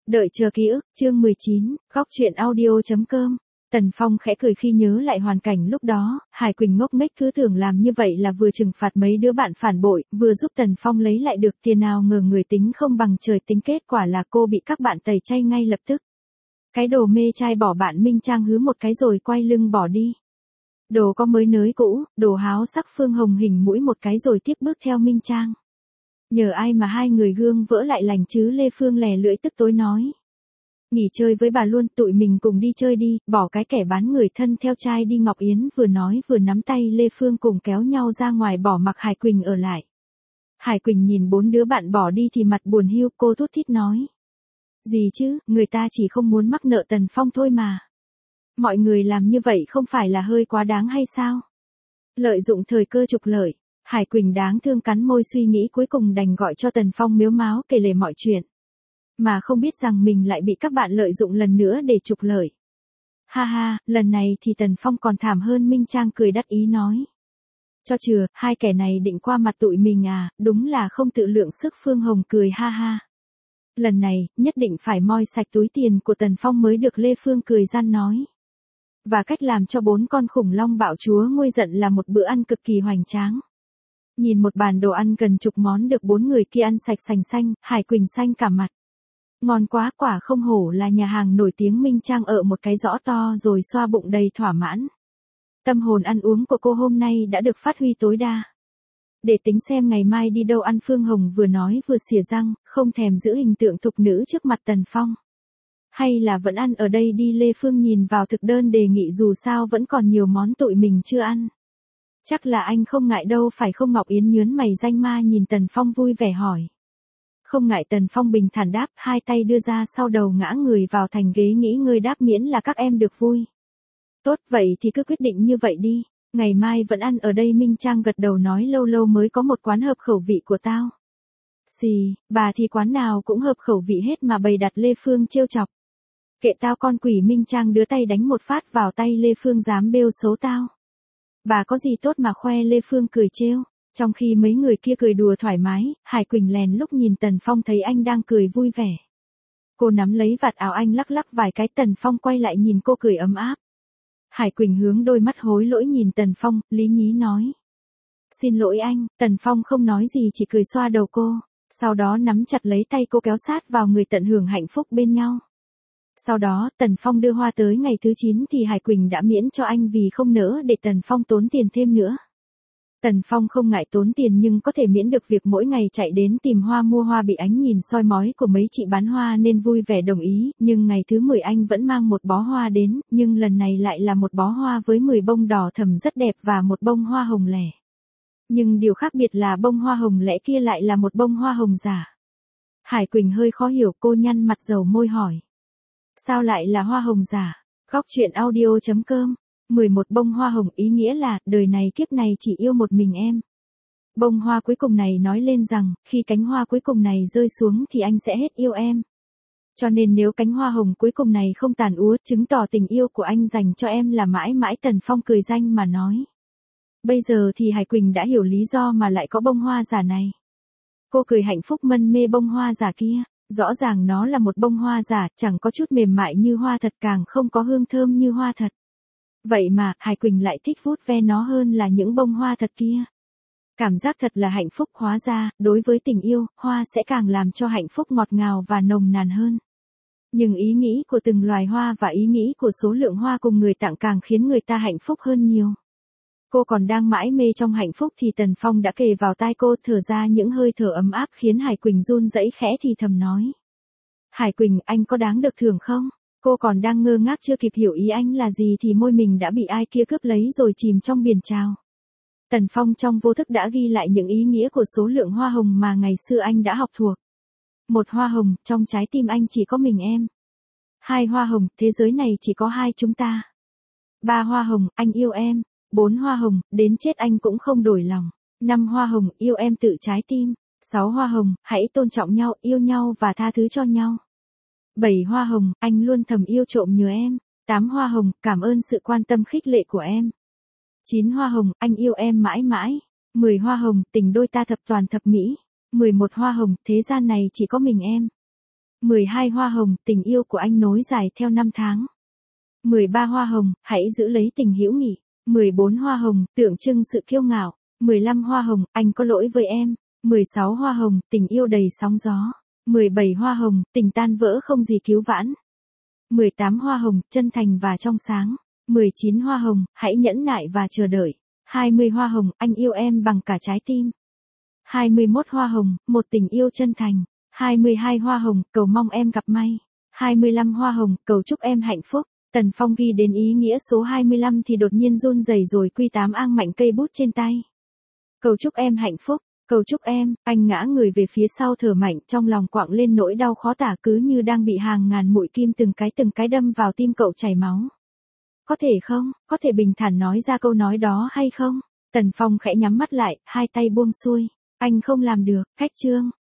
Đợi chờ ký ức, chương 19, góc truyện audio.com. Tần Phong khẽ cười khi nhớ lại hoàn cảnh lúc đó, Hải Quỳnh ngốc nghếch cứ tưởng làm như vậy là vừa trừng phạt mấy đứa bạn phản bội, vừa giúp Tần Phong lấy lại được tiền, nào ngờ người tính không bằng trời tính, kết quả là cô bị các bạn tẩy chay ngay lập tức. Cái đồ mê trai bỏ bạn Minh Trang hứ một cái rồi quay lưng bỏ đi. Đồ có mới nới cũ, đồ háo sắc Phương Hồng hình mũi một cái rồi tiếp bước theo Minh Trang. Nhờ ai mà hai người gương vỡ lại lành chứ? Lê Phương lè lưỡi tức tối nói. Nghỉ chơi với bà luôn, tụi mình cùng đi chơi đi, bỏ cái kẻ bán người thân theo trai đi. Ngọc Yến vừa nói vừa nắm tay Lê Phương cùng kéo nhau ra ngoài, bỏ mặc Hải Quỳnh ở lại. Hải Quỳnh nhìn bốn đứa bạn bỏ đi thì mặt buồn hiu, cô thút thít nói. Gì chứ, người ta chỉ không muốn mắc nợ Tần Phong thôi mà. Mọi người làm như vậy không phải là hơi quá đáng hay sao? Lợi dụng thời cơ trục lợi. Hải Quỳnh đáng thương cắn môi suy nghĩ, cuối cùng đành gọi cho Tần Phong mếu máo kể lể mọi chuyện. Mà không biết rằng mình lại bị các bạn lợi dụng lần nữa để trục lợi. Ha ha, lần này thì Tần Phong còn thảm hơn. Minh Trang cười đắc ý nói. Cho chừa, hai kẻ này định qua mặt tụi mình à, đúng là không tự lượng sức. Phương Hồng cười ha ha. Lần này, nhất định phải moi sạch túi tiền của Tần Phong mới được. Lê Phương cười gian nói. Và cách làm cho bốn con khủng long bạo chúa nguôi giận là một bữa ăn cực kỳ hoành tráng. Nhìn một bàn đồ ăn gần chục món được bốn người kia ăn sạch sành xanh, Hải Quỳnh xanh cả mặt. Ngon quá, quả không hổ là nhà hàng nổi tiếng. Minh Trang ở một cái rõ to rồi xoa bụng đầy thỏa mãn. Tâm hồn ăn uống của cô hôm nay đã được phát huy tối đa. Để tính xem ngày mai đi đâu ăn. Phương Hồng vừa nói vừa xỉa răng, không thèm giữ hình tượng thục nữ trước mặt Tần Phong. Hay là vẫn ăn ở đây đi? Lê Phương nhìn vào thực đơn đề nghị, dù sao vẫn còn nhiều món tụi mình chưa ăn. Chắc là anh không ngại đâu phải không? Ngọc Yến nhớn mày danh ma nhìn Tần Phong vui vẻ hỏi. Không ngại. Tần Phong bình thản đáp, hai tay đưa ra sau đầu ngã người vào thành ghế nghỉ ngơi, đáp miễn là các em được vui. Tốt, vậy thì cứ quyết định như vậy đi, ngày mai vẫn ăn ở đây. Minh Trang gật đầu nói, lâu lâu mới có một quán hợp khẩu vị của tao. Xì, bà thì quán nào cũng hợp khẩu vị hết mà bày đặt. Lê Phương trêu chọc. Kệ tao con quỷ. Minh Trang đưa tay đánh một phát vào tay Lê Phương, dám bêu xấu tao. Bà có gì tốt mà khoe? Lê Phương cười trêu. Trong khi mấy người kia cười đùa thoải mái, Hải Quỳnh lén lúc nhìn Tần Phong thấy anh đang cười vui vẻ. Cô nắm lấy vạt áo anh lắc lắc vài cái. Tần Phong quay lại nhìn cô cười ấm áp. Hải Quỳnh hướng đôi mắt hối lỗi nhìn Tần Phong, lý nhí nói. Xin lỗi anh. Tần Phong không nói gì, chỉ cười xoa đầu cô. Sau đó nắm chặt lấy tay cô kéo sát vào người, tận hưởng hạnh phúc bên nhau. Sau đó, Tần Phong đưa hoa tới ngày thứ 9 thì Hải Quỳnh đã miễn cho anh vì không nỡ để Tần Phong tốn tiền thêm nữa. Tần Phong không ngại tốn tiền nhưng có thể miễn được việc mỗi ngày chạy đến tìm hoa mua hoa. Bị ánh nhìn soi mói của mấy chị bán hoa nên vui vẻ đồng ý, nhưng ngày thứ 10 anh vẫn mang một bó hoa đến, nhưng lần này lại là một bó hoa với 10 bông đỏ thẫm rất đẹp và một bông hoa hồng lẻ. Nhưng điều khác biệt là bông hoa hồng lẻ kia lại là một bông hoa hồng giả. Hải Quỳnh hơi khó hiểu, cô nhăn mặt dầu môi hỏi. Sao lại là hoa hồng giả? Góc truyện audio.com. 11 bông hoa hồng, ý nghĩa là, đời này kiếp này chỉ yêu một mình em. Bông hoa cuối cùng này nói lên rằng, khi cánh hoa cuối cùng này rơi xuống thì anh sẽ hết yêu em. Cho nên nếu cánh hoa hồng cuối cùng này không tàn úa, chứng tỏ tình yêu của anh dành cho em là mãi mãi. Tần Phong cười danh mà nói. Bây giờ thì Hải Quỳnh đã hiểu lý do mà lại có bông hoa giả này. Cô cười hạnh phúc mân mê bông hoa giả kia. Rõ ràng nó là một bông hoa giả, chẳng có chút mềm mại như hoa thật, càng không có hương thơm như hoa thật. Vậy mà, Hải Quỳnh lại thích vuốt ve nó hơn là những bông hoa thật kia. Cảm giác thật là hạnh phúc. Hóa ra, đối với tình yêu, hoa sẽ càng làm cho hạnh phúc ngọt ngào và nồng nàn hơn. Nhưng ý nghĩ của từng loài hoa và ý nghĩ của số lượng hoa cùng người tặng càng khiến người ta hạnh phúc hơn nhiều. Cô còn đang mãi mê trong hạnh phúc thì Tần Phong đã kề vào tai cô, thở ra những hơi thở ấm áp khiến Hải Quỳnh run rẩy, khẽ thì thầm nói. Hải Quỳnh, anh có đáng được thưởng không? Cô còn đang ngơ ngác chưa kịp hiểu ý anh là gì thì môi mình đã bị ai kia cướp lấy rồi chìm trong biển trào. Tần Phong trong vô thức đã ghi lại những ý nghĩa của số lượng hoa hồng mà ngày xưa anh đã học thuộc. 1 hoa hồng, trong trái tim anh chỉ có mình em. 2 hoa hồng, thế giới này chỉ có hai chúng ta. 3 hoa hồng, anh yêu em. 4 hoa hồng, đến chết anh cũng không đổi lòng. 5 hoa hồng, yêu em tự trái tim. 6 hoa hồng, hãy tôn trọng nhau, yêu nhau và tha thứ cho nhau. 7 hoa hồng, anh luôn thầm yêu trộm nhớ em. 8 hoa hồng, cảm ơn sự quan tâm khích lệ của em. 9 hoa hồng, anh yêu em mãi mãi. 10 hoa hồng, tình đôi ta thập toàn thập mỹ. 11 hoa hồng, thế gian này chỉ có mình em. 12 hoa hồng, tình yêu của anh nối dài theo năm tháng. 13 hoa hồng, hãy giữ lấy tình hữu nghị. 14 hoa hồng, tượng trưng sự kiêu ngạo. 15 hoa hồng, anh có lỗi với em. 16 hoa hồng, tình yêu đầy sóng gió. 17 hoa hồng, tình tan vỡ không gì cứu vãn. 18 hoa hồng, chân thành và trong sáng. 19 hoa hồng, hãy nhẫn nại và chờ đợi. 20 hoa hồng, anh yêu em bằng cả trái tim. 21 hoa hồng, một tình yêu chân thành. 22 hoa hồng, cầu mong em gặp may. 25 hoa hồng, cầu chúc em hạnh phúc. Tần Phong ghi đến ý nghĩa số 25 thì đột nhiên run rẩy rồi quy tám ang mạnh cây bút trên tay. Cầu chúc em hạnh phúc, cầu chúc em, anh ngã người về phía sau thở mạnh, trong lòng quặn lên nỗi đau khó tả cứ như đang bị hàng ngàn mũi kim từng cái đâm vào tim cậu chảy máu. Có thể không, có thể bình thản nói ra câu nói đó hay không? Tần Phong khẽ nhắm mắt lại, hai tay buông xuôi. Anh không làm được, Khách Trương.